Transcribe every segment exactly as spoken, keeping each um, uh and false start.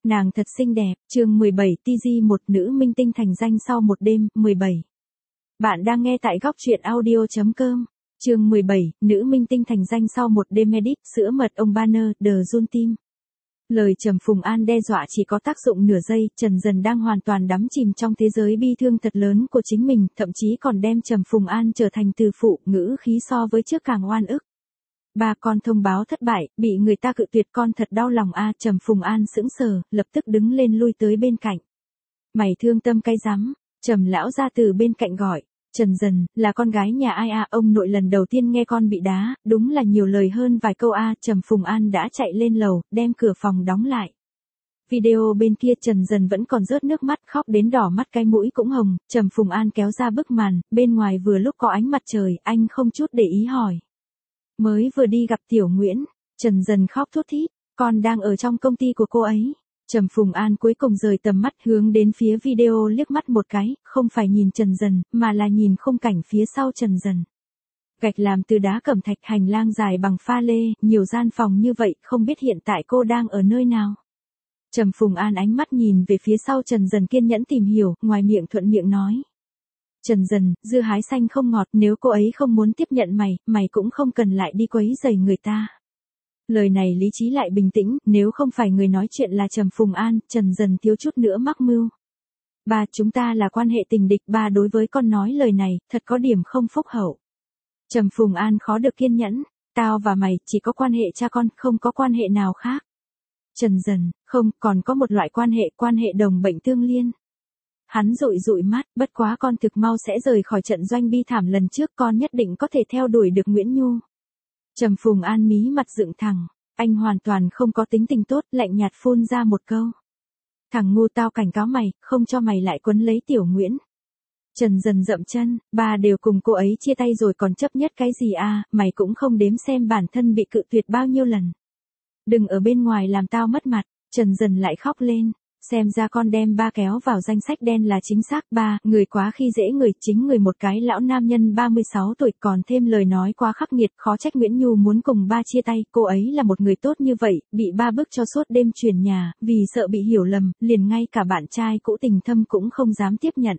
Nàng thật xinh đẹp, chương mười bảy tê giê một nữ minh tinh thành danh sau một đêm, mười bảy. Bạn đang nghe tại góc truyện audio chấm com. Chương mười bảy, nữ minh tinh thành danh sau một đêm edit, sữa mật ông Banner, The Jun Team. Lời Trầm Phùng An đe dọa chỉ có tác dụng nửa giây, Trần Dần đang hoàn toàn đắm chìm trong thế giới bi thương thật lớn của chính mình, thậm chí còn đem Trầm Phùng An trở thành từ phụ, ngữ khí so với trước càng oan ức. Ba con thông báo thất bại, bị người ta cự tuyệt, con thật đau lòng a. Trầm Phùng An sững sờ, lập tức đứng lên lui tới bên cạnh. Mày thương tâm cay rắm. Trầm lão ra từ bên cạnh gọi. Trần Dần, là con gái nhà ai a? Ông nội lần đầu tiên nghe con bị đá, đúng là nhiều lời hơn vài câu a. Trầm Phùng An đã chạy lên lầu, đem cửa phòng đóng lại. Video bên kia Trần Dần vẫn còn rớt nước mắt, khóc đến đỏ mắt, cái mũi cũng hồng. Trầm Phùng An kéo ra bức màn, bên ngoài vừa lúc có ánh mặt trời, anh không chút để ý hỏi. Mới vừa đi gặp Tiểu Nguyễn. Trần Dần khóc thút thít, con đang ở trong công ty của cô ấy. Trầm Phùng An cuối cùng rời tầm mắt hướng đến phía video, liếc mắt một cái, không phải nhìn Trần Dần, mà là nhìn khung cảnh phía sau Trần Dần. Gạch làm từ đá cẩm thạch, hành lang dài bằng pha lê, nhiều gian phòng như vậy, không biết hiện tại cô đang ở nơi nào. Trầm Phùng An ánh mắt nhìn về phía sau Trần Dần, kiên nhẫn tìm hiểu, ngoài miệng thuận miệng nói. Trần Dần, dưa hái xanh không ngọt, nếu cô ấy không muốn tiếp nhận mày, mày cũng không cần lại đi quấy rầy người ta. Lời này lý trí lại bình tĩnh, nếu không phải người nói chuyện là Trầm Phùng An, Trần Dần thiếu chút nữa mắc mưu. Ba, chúng ta là quan hệ tình địch, ba đối với con nói lời này, thật có điểm không phúc hậu. Trầm Phùng An khó được kiên nhẫn, tao và mày chỉ có quan hệ cha con, không có quan hệ nào khác. Trần Dần, không, còn có một loại quan hệ, quan hệ đồng bệnh tương liên. Hắn dụi dụi mắt, bất quá con thực mau sẽ rời khỏi trận doanh bi thảm lần trước, con nhất định có thể theo đuổi được Nguyễn Nhu. Trầm Phùng An mí mặt dựng thẳng, anh hoàn toàn không có tính tình tốt, lạnh nhạt phun ra một câu. Thằng ngu, tao cảnh cáo mày, không cho mày lại quấn lấy Tiểu Nguyễn. Trần Dần dậm chân, ba đều cùng cô ấy chia tay rồi còn chấp nhất cái gì à, mày cũng không đếm xem bản thân bị cự tuyệt bao nhiêu lần. Đừng ở bên ngoài làm tao mất mặt. Trần Dần lại khóc lên. Xem ra con đem ba kéo vào danh sách đen là chính xác. Ba, người quá khi dễ người, chính người một cái lão nam nhân ba mươi sáu tuổi, còn thêm lời nói quá khắc nghiệt, khó trách Nguyễn Nhu muốn cùng ba chia tay, cô ấy là một người tốt như vậy, bị ba bức cho suốt đêm chuyển nhà, vì sợ bị hiểu lầm, liền ngay cả bạn trai cũ tình thâm cũng không dám tiếp nhận.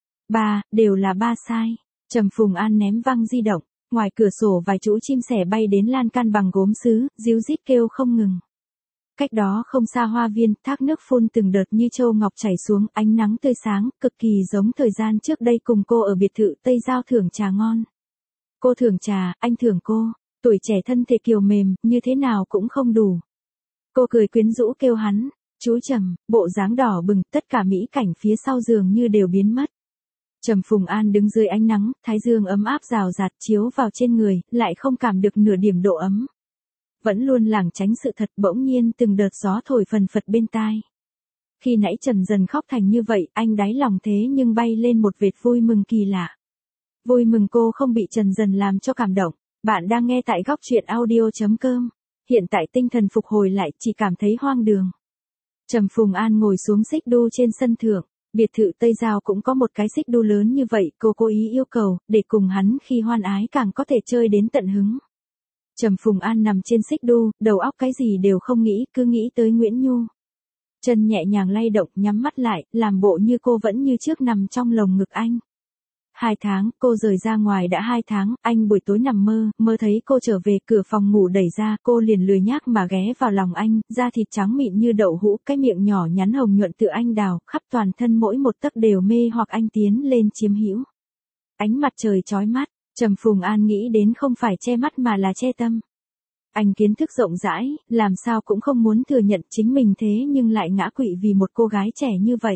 Ba, đều là ba sai. Trầm Phùng An ném văng di động, ngoài cửa sổ vài chú chim sẻ bay đến lan can bằng gốm sứ, ríu rít kêu không ngừng. Cách đó không xa hoa viên, thác nước phun từng đợt như châu ngọc chảy xuống, ánh nắng tươi sáng, cực kỳ giống thời gian trước đây cùng cô ở biệt thự Tây Giao thưởng trà ngon. Cô thưởng trà, anh thưởng cô, tuổi trẻ thân thể kiều mềm, như thế nào cũng không đủ. Cô cười quyến rũ kêu hắn, chú Trầm, bộ dáng đỏ bừng, tất cả mỹ cảnh phía sau giường như đều biến mất. Trầm Phùng An đứng dưới ánh nắng, thái dương ấm áp rào rạt chiếu vào trên người, lại không cảm được nửa điểm độ ấm. Vẫn luôn lảng tránh sự thật, bỗng nhiên từng đợt gió thổi phần phật bên tai. Khi nãy Trần Dần khóc thành như vậy, anh đáy lòng thế nhưng bay lên một vệt vui mừng kỳ lạ. Vui mừng cô không bị Trần Dần làm cho cảm động. Bạn đang nghe tại góc truyện audio chấm com. Hiện tại tinh thần phục hồi lại, chỉ cảm thấy hoang đường. Trầm Phùng An ngồi xuống xích đu trên sân thượng. Biệt thự Tây Giao cũng có một cái xích đu lớn như vậy, cô cố ý yêu cầu, để cùng hắn khi hoan ái càng có thể chơi đến tận hứng. Trầm Phùng An nằm trên xích đu, đầu óc cái gì đều không nghĩ, cứ nghĩ tới Nguyễn Nhu. Chân nhẹ nhàng lay động, nhắm mắt lại, làm bộ như cô vẫn như trước nằm trong lồng ngực anh. Hai tháng, cô rời ra ngoài đã hai tháng, anh buổi tối nằm mơ, mơ thấy cô trở về, cửa phòng ngủ đẩy ra, cô liền lười nhác mà ghé vào lòng anh, da thịt trắng mịn như đậu hũ, cái miệng nhỏ nhắn hồng nhuận tựa anh đào, khắp toàn thân mỗi một tấc đều mê hoặc anh tiến lên chiếm hữu. Ánh mặt trời chói mắt. Trầm Phùng An nghĩ đến không phải che mắt mà là che tâm. Anh kiến thức rộng rãi, làm sao cũng không muốn thừa nhận chính mình thế nhưng lại ngã quỵ vì một cô gái trẻ như vậy.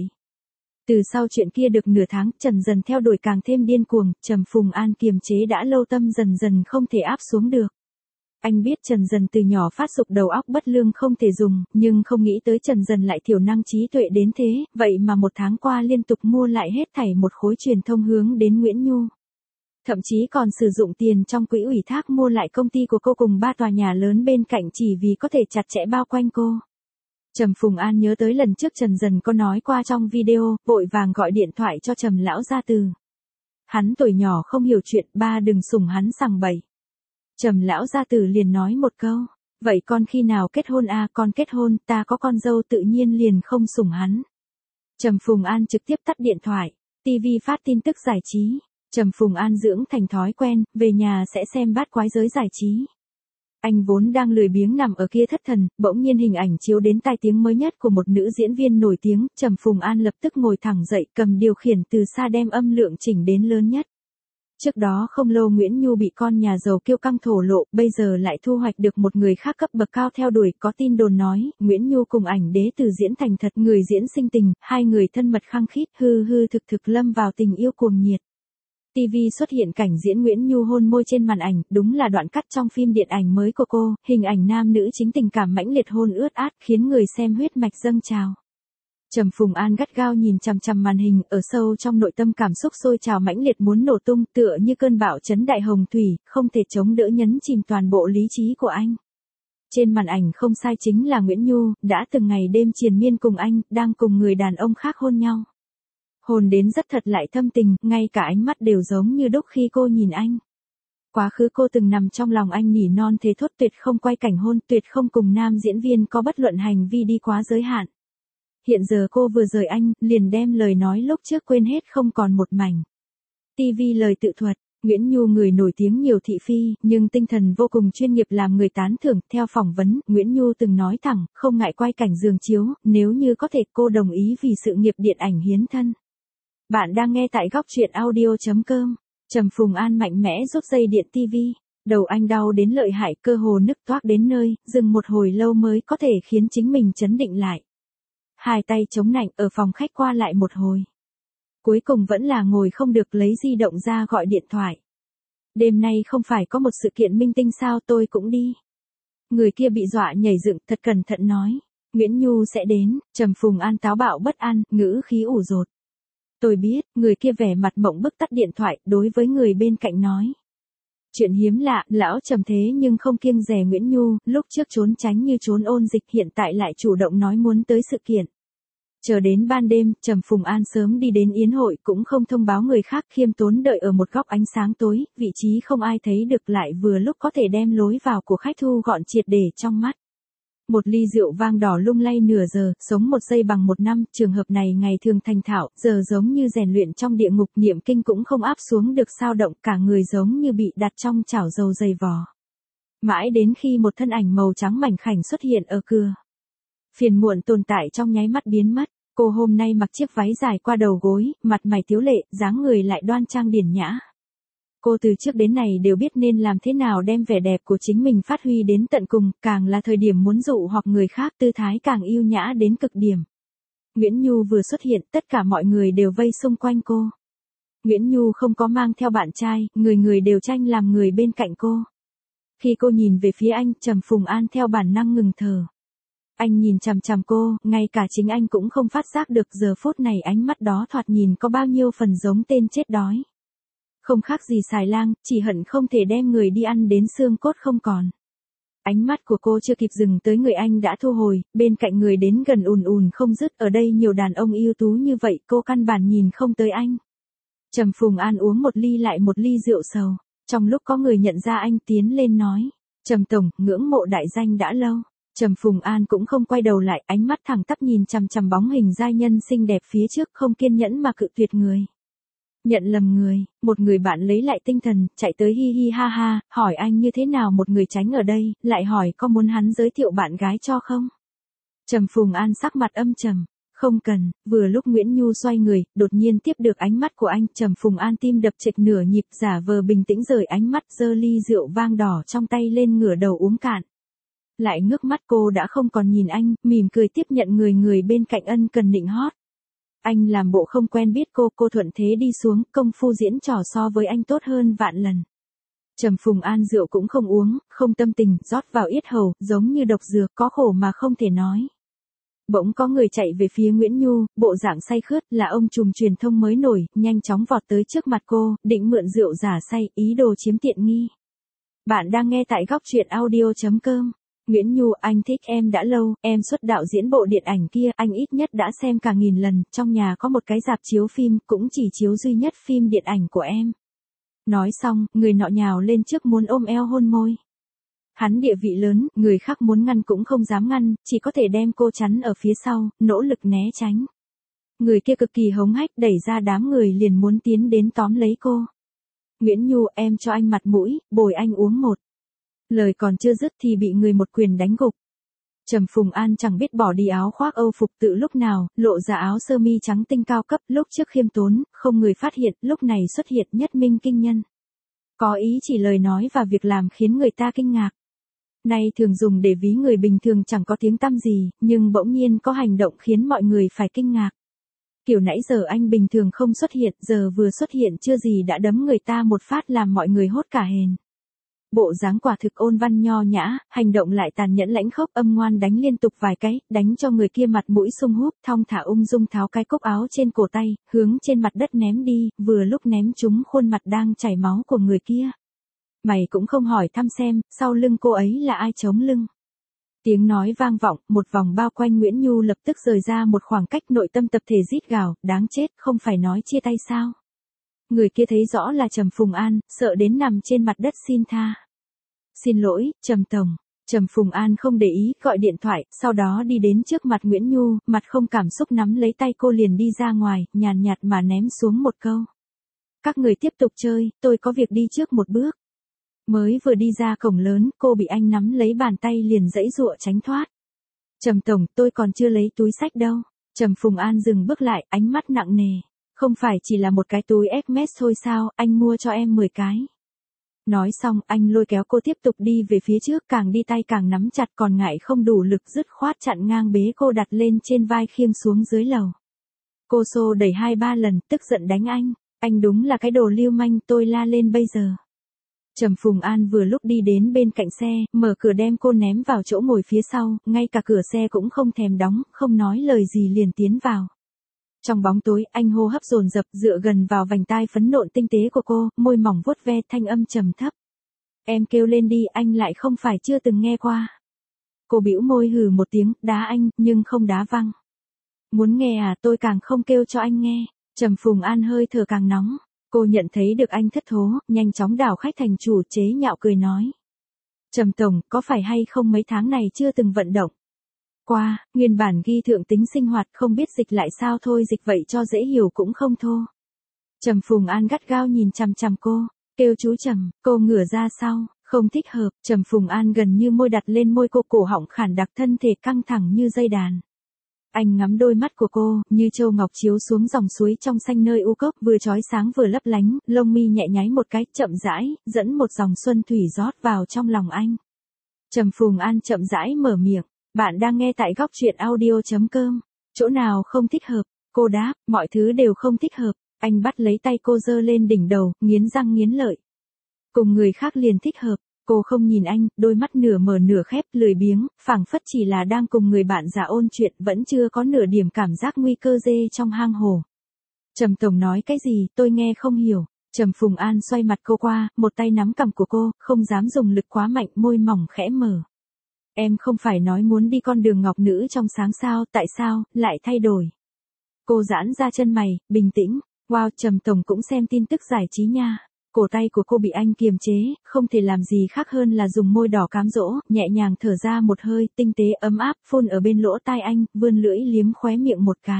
Từ sau chuyện kia được nửa tháng, Trần Dần theo đuổi càng thêm điên cuồng, Trầm Phùng An kiềm chế đã lâu tâm dần dần không thể áp xuống được. Anh biết Trần Dần từ nhỏ phát dục đầu óc bất lương không thể dùng, nhưng không nghĩ tới Trần Dần lại thiểu năng trí tuệ đến thế, vậy mà một tháng qua liên tục mua lại hết thảy một khối truyền thông hướng đến Nguyễn Nhu. Thậm chí còn sử dụng tiền trong quỹ ủy thác mua lại công ty của cô cùng ba tòa nhà lớn bên cạnh chỉ vì có thể chặt chẽ bao quanh cô. Trầm Phùng An nhớ tới lần trước Trần Dần có nói qua trong video, vội vàng gọi điện thoại cho Trầm lão gia từ. Hắn tuổi nhỏ không hiểu chuyện, ba đừng sủng hắn sằng bậy. Trầm lão gia từ liền nói một câu, Vậy con khi nào kết hôn à, con kết hôn, ta có con dâu tự nhiên liền không sủng hắn. Trầm Phùng An trực tiếp tắt điện thoại, ti vi phát tin tức giải trí. Trầm Phùng An dưỡng thành thói quen, về nhà sẽ xem bát quái giới giải trí. Anh vốn đang lười biếng nằm ở kia thất thần, bỗng nhiên hình ảnh chiếu đến tai tiếng mới nhất của một nữ diễn viên nổi tiếng, Trầm Phùng An lập tức ngồi thẳng dậy, cầm điều khiển từ xa đem âm lượng chỉnh đến lớn nhất. Trước đó không lâu Nguyễn Nhu bị con nhà giàu kiêu căng thổ lộ, bây giờ lại thu hoạch được một người khác cấp bậc cao theo đuổi, có tin đồn nói, Nguyễn Nhu cùng ảnh đế từ diễn thành thật, người diễn sinh tình, hai người thân mật khăng khít, hư hư thực thực lâm vào tình yêu cuồng nhiệt. ti vi xuất hiện cảnh diễn Nguyễn Nhu hôn môi trên màn ảnh, đúng là đoạn cắt trong phim điện ảnh mới của cô, hình ảnh nam nữ chính tình cảm mãnh liệt hôn ướt át, khiến người xem huyết mạch dâng trào. Trầm Phùng An gắt gao nhìn chằm chằm màn hình, ở sâu trong nội tâm cảm xúc sôi trào mãnh liệt muốn nổ tung, tựa như cơn bão chấn đại hồng thủy, không thể chống đỡ nhấn chìm toàn bộ lý trí của anh. Trên màn ảnh không sai chính là Nguyễn Nhu, đã từng ngày đêm triền miên cùng anh, đang cùng người đàn ông khác hôn nhau. Hồn đến rất thật lại thâm tình, ngay cả ánh mắt đều giống như đúc khi cô nhìn anh. Quá khứ cô từng nằm trong lòng anh nỉ non thế thốt tuyệt không quay cảnh hôn, tuyệt không cùng nam diễn viên có bất luận hành vi đi quá giới hạn. Hiện giờ cô vừa rời anh, liền đem lời nói lúc trước quên hết không còn một mảnh. ti vi lời tự thuật, Nguyễn Nhu người nổi tiếng nhiều thị phi, nhưng tinh thần vô cùng chuyên nghiệp làm người tán thưởng. Theo phỏng vấn, Nguyễn Nhu từng nói thẳng, không ngại quay cảnh giường chiếu, nếu như có thể cô đồng ý vì sự nghiệp điện ảnh hiến thân. Bạn đang nghe tại góc truyện audio chấm com. Trầm Phùng An mạnh mẽ rút dây điện ti vi. Đầu anh đau đến lợi hại, cơ hồ nức toác đến nơi, dừng một hồi lâu mới có thể khiến chính mình chấn định lại. Hai tay chống nạnh ở phòng khách qua lại một hồi. Cuối cùng vẫn là ngồi không được, lấy di động ra gọi điện thoại. Đêm nay không phải có một sự kiện minh tinh sao, tôi cũng đi. Người kia bị dọa nhảy dựng, thật cẩn thận nói. Nguyễn Nhu sẽ đến. Trầm Phùng An táo bạo bất an, ngữ khí ủ dột. Tôi biết, người kia vẻ mặt mộng bức tắt điện thoại, đối với người bên cạnh nói. Chuyện hiếm lạ, lão Trầm thế nhưng không kiêng dè Nguyễn Nhu, lúc trước trốn tránh như trốn ôn dịch, hiện tại lại chủ động nói muốn tới sự kiện. Chờ đến ban đêm, Trầm Phùng An sớm đi đến yến hội, cũng không thông báo người khác, khiêm tốn đợi ở một góc ánh sáng tối, vị trí không ai thấy được, lại vừa lúc có thể đem lối vào của khách thu gọn triệt để trong mắt. Một ly rượu vang đỏ lung lay nửa giờ, sống một giây bằng một năm, trường hợp này ngày thường thành thạo, giờ giống như rèn luyện trong địa ngục, niệm kinh cũng không áp xuống được sao động, cả người giống như bị đặt trong chảo dầu dày vò. Mãi đến khi một thân ảnh màu trắng mảnh khảnh xuất hiện ở cửa. Phiền muộn tồn tại trong nháy mắt biến mất, cô hôm nay mặc chiếc váy dài qua đầu gối, mặt mày tiếu lệ, dáng người lại đoan trang điển nhã. Cô từ trước đến nay đều biết nên làm thế nào đem vẻ đẹp của chính mình phát huy đến tận cùng, càng là thời điểm muốn dụ hoặc người khác, tư thái càng yêu nhã đến cực điểm. Nguyễn Nhu vừa xuất hiện, tất cả mọi người đều vây xung quanh cô. Nguyễn Nhu không có mang theo bạn trai, người người đều tranh làm người bên cạnh cô. Khi cô nhìn về phía anh, Trầm Phùng An theo bản năng ngừng thở. Anh nhìn chằm chằm cô, ngay cả chính anh cũng không phát giác được giờ phút này ánh mắt đó thoạt nhìn có bao nhiêu phần giống tên chết đói. Không khác gì xài lang, chỉ hận không thể đem người đi ăn đến xương cốt không còn. Ánh mắt của cô chưa kịp dừng tới người anh đã thu hồi, bên cạnh người đến gần ùn ùn không dứt, ở đây nhiều đàn ông ưu tú như vậy, cô căn bản nhìn không tới anh. Trầm Phùng An uống một ly lại một ly rượu sầu, trong lúc có người nhận ra anh tiến lên nói, Trầm tổng, ngưỡng mộ đại danh đã lâu. Trầm Phùng An cũng không quay đầu lại, ánh mắt thẳng tắp nhìn chằm chằm bóng hình giai nhân xinh đẹp phía trước, không kiên nhẫn mà cự tuyệt người. Nhận lầm người, một người bạn lấy lại tinh thần, chạy tới hi hi ha ha, hỏi anh như thế nào một người tránh ở đây, lại hỏi có muốn hắn giới thiệu bạn gái cho không? Trầm Phùng An sắc mặt âm trầm, không cần. Vừa lúc Nguyễn Nhu xoay người, đột nhiên tiếp được ánh mắt của anh, Trầm Phùng An tim đập trịch nửa nhịp, giả vờ bình tĩnh rời ánh mắt, giơ ly rượu vang đỏ trong tay lên ngửa đầu uống cạn. Lại ngước mắt, cô đã không còn nhìn anh, mỉm cười tiếp nhận người người bên cạnh ân cần nịnh hót. Anh làm bộ không quen biết cô, cô thuận thế đi xuống, công phu diễn trò so với anh tốt hơn vạn lần. Trầm Phùng An rượu cũng không uống, không tâm tình, rót vào yết hầu, giống như độc dược, có khổ mà không thể nói. Bỗng có người chạy về phía Nguyễn Nhu, bộ dạng say khướt, là ông trùm truyền thông mới nổi, nhanh chóng vọt tới trước mặt cô, định mượn rượu giả say, ý đồ chiếm tiện nghi. Bạn đang nghe tại góc truyện audio chấm com. Nguyễn Nhu, anh thích em đã lâu, em xuất đạo diễn bộ điện ảnh kia, anh ít nhất đã xem cả nghìn lần, trong nhà có một cái rạp chiếu phim, cũng chỉ chiếu duy nhất phim điện ảnh của em. Nói xong, người nọ nhào lên trước muốn ôm eo hôn môi. Hắn địa vị lớn, người khác muốn ngăn cũng không dám ngăn, chỉ có thể đem cô chắn ở phía sau, nỗ lực né tránh. Người kia cực kỳ hống hách đẩy ra đám người liền muốn tiến đến tóm lấy cô. Nguyễn Nhu, em cho anh mặt mũi, bồi anh uống một. Lời còn chưa dứt thì bị người một quyền đánh gục. Trầm Phùng An chẳng biết bỏ đi áo khoác Âu phục tự lúc nào, lộ ra áo sơ mi trắng tinh cao cấp, lúc trước khiêm tốn, không người phát hiện, lúc này xuất hiện nhất minh kinh nhân. Có ý chỉ lời nói và việc làm khiến người ta kinh ngạc. Nay thường dùng để ví người bình thường chẳng có tiếng tăm gì, nhưng bỗng nhiên có hành động khiến mọi người phải kinh ngạc. Kiểu nãy giờ anh bình thường không xuất hiện, giờ vừa xuất hiện chưa gì đã đấm người ta một phát làm mọi người hốt cả hền. Bộ dáng quả thực ôn văn nho nhã, hành động lại tàn nhẫn lãnh khốc, âm ngoan đánh liên tục vài cái, đánh cho người kia mặt mũi sung húp, thong thả ung dung tháo cái cúc áo trên cổ tay, hướng trên mặt đất ném đi, vừa lúc ném trúng khuôn mặt đang chảy máu của người kia. Mày cũng không hỏi thăm xem, sau lưng cô ấy là ai chống lưng. Tiếng nói vang vọng, một vòng bao quanh Nguyễn Nhu lập tức rời ra một khoảng cách, nội tâm tập thể rít gào, đáng chết, không phải nói chia tay sao? Người kia thấy rõ là Trầm Phùng An, sợ đến nằm trên mặt đất xin tha. Xin lỗi, Trầm Tổng. Trầm Phùng An không để ý, gọi điện thoại, sau đó đi đến trước mặt Nguyễn Nhu, mặt không cảm xúc nắm lấy tay cô liền đi ra ngoài, nhàn nhạt mà ném xuống một câu. Các người tiếp tục chơi, tôi có việc đi trước một bước. Mới vừa đi ra cổng lớn, cô bị anh nắm lấy bàn tay liền giãy giụa tránh thoát. Trầm Tổng, tôi còn chưa lấy túi xách đâu. Trầm Phùng An dừng bước lại, ánh mắt nặng nề. Không phải chỉ là một cái túi Hermes thôi sao, anh mua cho em mười cái. Nói xong, anh lôi kéo cô tiếp tục đi về phía trước, càng đi tay càng nắm chặt, còn ngại không đủ lực dứt khoát chặn ngang bế cô đặt lên trên vai khiêng xuống dưới lầu. Cô xô đẩy hai ba lần, tức giận đánh anh. Anh đúng là cái đồ lưu manh, tôi la lên bây giờ. Trầm Phùng An vừa lúc đi đến bên cạnh xe, mở cửa đem cô ném vào chỗ ngồi phía sau, ngay cả cửa xe cũng không thèm đóng, không nói lời gì liền tiến vào. Trong bóng tối, anh hô hấp dồn dập, dựa gần vào vành tai phấn nộn tinh tế của cô, môi mỏng vuốt ve, thanh âm trầm thấp. Em kêu lên đi, anh lại không phải chưa từng nghe qua. Cô bĩu môi hừ một tiếng, đá anh, nhưng không đá văng. Muốn nghe à, tôi càng không kêu cho anh nghe. Trầm Phùng An hơi thở càng nóng. Cô nhận thấy được anh thất thố, nhanh chóng đảo khách thành chủ, chế nhạo cười nói. Trầm Tổng, có phải hay không mấy tháng này chưa từng vận động? Qua, nguyên bản ghi thượng tính sinh hoạt, không biết dịch lại sao thôi, dịch vậy cho dễ hiểu cũng không thô. Trầm Phùng An gắt gao nhìn chằm chằm cô, kêu chú Trầm, cô ngửa ra sau, không thích hợp. Trầm Phùng An gần như môi đặt lên môi cô, cổ họng khản đặc, thân thể căng thẳng như dây đàn. Anh ngắm đôi mắt của cô, như châu ngọc chiếu xuống dòng suối trong xanh nơi u cốc, vừa chói sáng vừa lấp lánh, lông mi nhẹ nháy một cái, chậm rãi, dẫn một dòng xuân thủy rót vào trong lòng anh. Trầm Phùng An chậm rãi mở miệng, bạn đang nghe tại góc truyện audio chấm com, chỗ nào không thích hợp, cô đáp, mọi thứ đều không thích hợp, anh bắt lấy tay cô giơ lên đỉnh đầu, nghiến răng nghiến lợi. Cùng người khác liền thích hợp. Cô không nhìn anh, đôi mắt nửa mở nửa khép, lười biếng, phảng phất chỉ là đang cùng người bạn già ôn chuyện, vẫn chưa có nửa điểm cảm giác nguy cơ dê trong hang hổ. Trầm Tổng nói cái gì, tôi nghe không hiểu. Trầm Phùng An xoay mặt cô qua, một tay nắm cằm của cô, không dám dùng lực quá mạnh, môi mỏng khẽ mở. Em không phải nói muốn đi con đường ngọc nữ trong sáng sao, tại sao, lại thay đổi? Cô giãn ra chân mày, bình tĩnh, wow, Trầm Tổng cũng xem tin tức giải trí nha. Cổ tay của cô bị anh kiềm chế, không thể làm gì khác hơn là dùng môi đỏ cám dỗ, nhẹ nhàng thở ra một hơi, tinh tế ấm áp, phun ở bên lỗ tai anh, vươn lưỡi liếm khóe miệng một cái.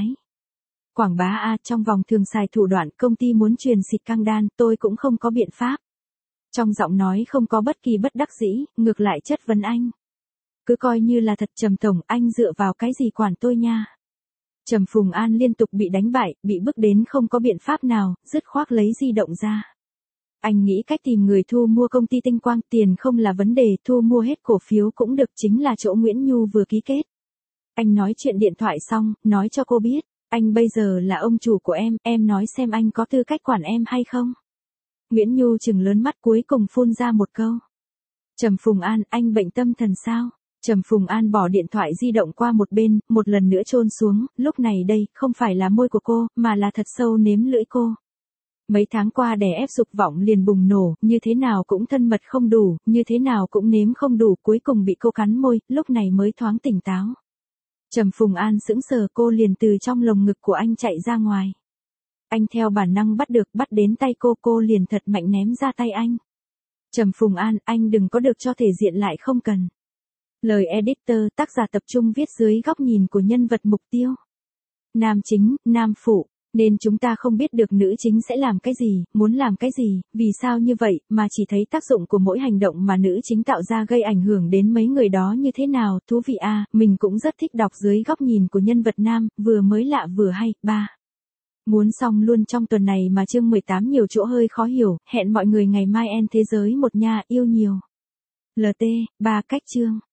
Quảng bá a, trong vòng thường xài thủ đoạn, công ty muốn truyền xịt căng đan, tôi cũng không có biện pháp. Trong giọng nói không có bất kỳ bất đắc dĩ, ngược lại chất vấn anh. Cứ coi như là thật. Trầm Tổng, anh dựa vào cái gì quản tôi nha. Trầm Phùng An liên tục bị đánh bại, bị bức đến không có biện pháp nào, dứt khoát lấy di động ra. Anh nghĩ cách tìm người thu mua công ty Tinh Quang, tiền không là vấn đề, thu mua hết cổ phiếu cũng được, chính là chỗ Nguyễn Nhu vừa ký kết. Anh nói chuyện điện thoại xong, nói cho cô biết, anh bây giờ là ông chủ của em, em nói xem anh có tư cách quản em hay không. Nguyễn Nhu trừng lớn mắt, cuối cùng phun ra một câu. Trầm Phùng An, anh bệnh tâm thần sao? Trầm Phùng An bỏ điện thoại di động qua một bên, một lần nữa chôn xuống, lúc này đây, không phải là môi của cô, mà là thật sâu nếm lưỡi cô. Mấy tháng qua đè ép dục vọng liền bùng nổ, như thế nào cũng thân mật không đủ, như thế nào cũng nếm không đủ, cuối cùng bị cô cắn môi, lúc này mới thoáng tỉnh táo. Trầm Phùng An sững sờ, cô liền từ trong lồng ngực của anh chạy ra ngoài. Anh theo bản năng bắt được, bắt đến tay cô, cô liền thật mạnh ném ra tay anh. Trầm Phùng An, anh đừng có được cho thể diện lại không cần. Lời editor, tác giả tập trung viết dưới góc nhìn của nhân vật mục tiêu. Nam chính, nam phụ. Nên chúng ta không biết được nữ chính sẽ làm cái gì, muốn làm cái gì, vì sao như vậy, mà chỉ thấy tác dụng của mỗi hành động mà nữ chính tạo ra gây ảnh hưởng đến mấy người đó như thế nào. Thú vị à, mình cũng rất thích đọc dưới góc nhìn của nhân vật nam, vừa mới lạ vừa hay. ba. Muốn xong luôn trong tuần này mà chương mười tám nhiều chỗ hơi khó hiểu, hẹn mọi người ngày mai en thế giới một nha, yêu nhiều. lờ tê, ba cách chương.